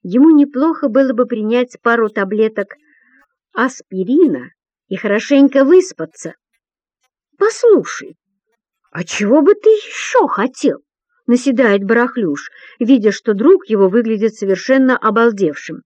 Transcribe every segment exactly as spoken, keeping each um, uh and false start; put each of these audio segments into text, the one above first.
ему неплохо было бы принять пару таблеток аспирина и хорошенько выспаться. «Послушай, а чего бы ты еще хотел?» — наседает Барахлюш, видя, что друг его выглядит совершенно обалдевшим.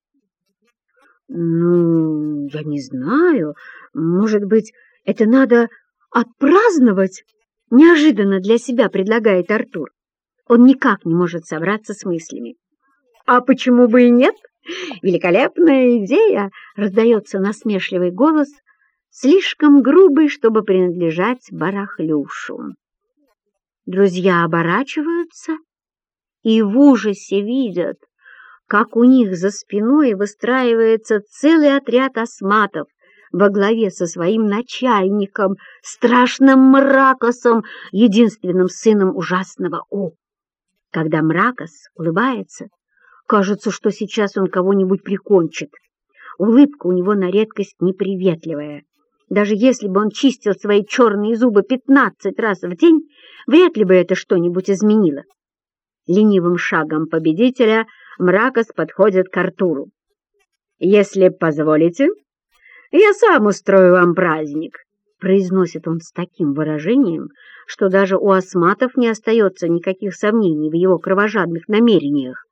«Ну, я не знаю, может быть, это надо отпраздновать?» — неожиданно для себя предлагает Артур. Он никак не может собраться с мыслями. «А почему бы и нет? Великолепная идея!» — раздается насмешливый голос, слишком грубый, чтобы принадлежать Барахлюшу. Друзья оборачиваются и в ужасе видят, как у них за спиной выстраивается целый отряд осматов во главе со своим начальником, страшным Мракосом, единственным сыном ужасного О. Когда Мракос улыбается, кажется, что сейчас он кого-нибудь прикончит. Улыбка у него на редкость неприветливая. Даже если бы он чистил свои черные зубы пятнадцать раз в день, вряд ли бы это что-нибудь изменило. Ленивым шагом победителя Мракос подходит к Артуру. «Если позволите, я сам устрою вам праздник», — произносит он с таким выражением, что даже у осматов не остается никаких сомнений в его кровожадных намерениях.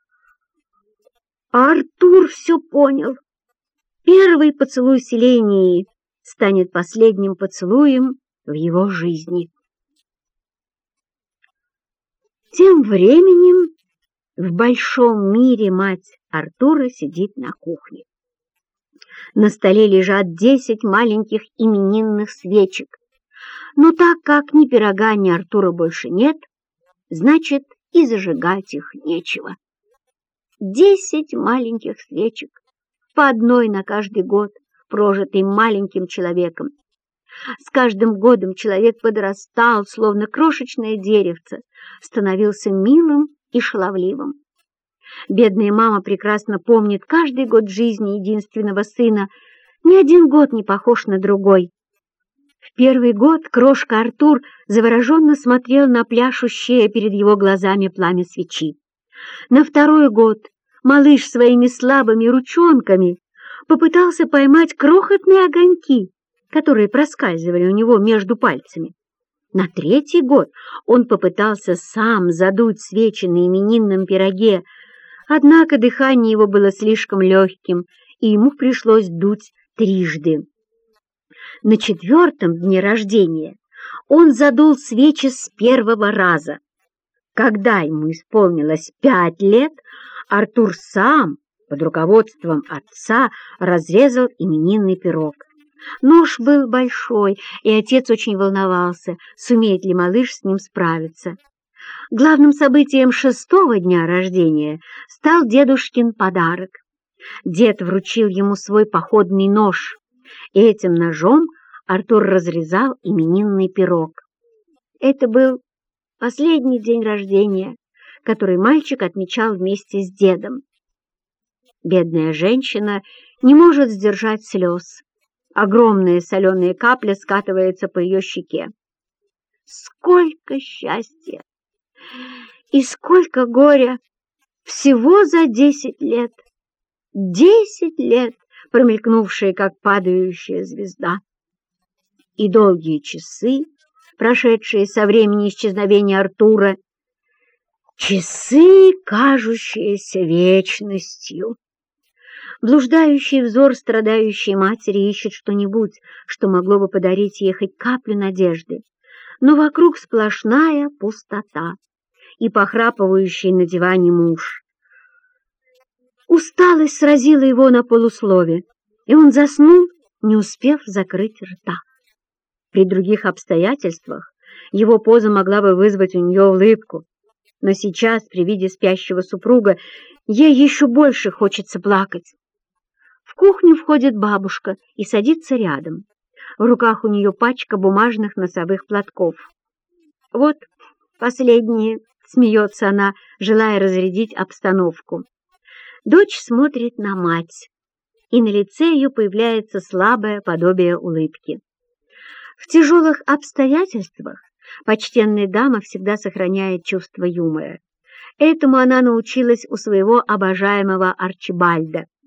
А Артур все понял. Первый поцелуй Селении станет последним поцелуем в его жизни. Тем временем в большом мире мать Артура сидит на кухне. На столе лежат десять маленьких именинных свечек. Но так как ни пирога, ни Артура больше нет, значит, и зажигать их нечего. Десять маленьких свечек, по одной на каждый год, прожитый маленьким человеком. С каждым годом человек подрастал, словно крошечное деревце, становился милым и шаловливым. Бедная мама прекрасно помнит каждый год жизни единственного сына, ни один год не похож на другой. В первый год крошка Артур завороженно смотрел на пляшущее перед его глазами пламя свечи. На второй год малыш своими слабыми ручонками попытался поймать крохотные огоньки, которые проскальзывали у него между пальцами. На третий год он попытался сам задуть свечи на именинном пироге, однако дыхание его было слишком легким, и ему пришлось дуть трижды. На четвертом дне рождения он задул свечи с первого раза. Когда ему исполнилось пять лет, Артур сам, под руководством отца, разрезал именинный пирог. Нож был большой, и отец очень волновался, сумеет ли малыш с ним справиться. Главным событием шестого дня рождения стал дедушкин подарок. Дед вручил ему свой походный нож, и этим ножом Артур разрезал именинный пирог. Это был последний день рождения, который мальчик отмечал вместе с дедом. Бедная женщина не может сдержать слез. Огромная соленая капля скатывается по ее щеке. Сколько счастья и сколько горя! Всего за десять лет! Десять лет, промелькнувшие, как падающая звезда. И долгие часы, прошедшие со времени исчезновения Артура, часы, кажущиеся вечностью. Блуждающий взор страдающей матери ищет что-нибудь, что могло бы подарить ей хоть каплю надежды, но вокруг сплошная пустота и похрапывающий на диване муж. Усталость сразила его на полуслове, и он заснул, не успев закрыть рта. При других обстоятельствах его поза могла бы вызвать у нее улыбку, но сейчас, при виде спящего супруга, ей еще больше хочется плакать. В кухню входит бабушка и садится рядом. В руках у нее пачка бумажных носовых платков. «Вот последние», — смеется она, желая разрядить обстановку. Дочь смотрит на мать, и на лице ее появляется слабое подобие улыбки. В тяжелых обстоятельствах почтенная дама всегда сохраняет чувство юмора. Этому она научилась у своего обожаемого Арчибальда.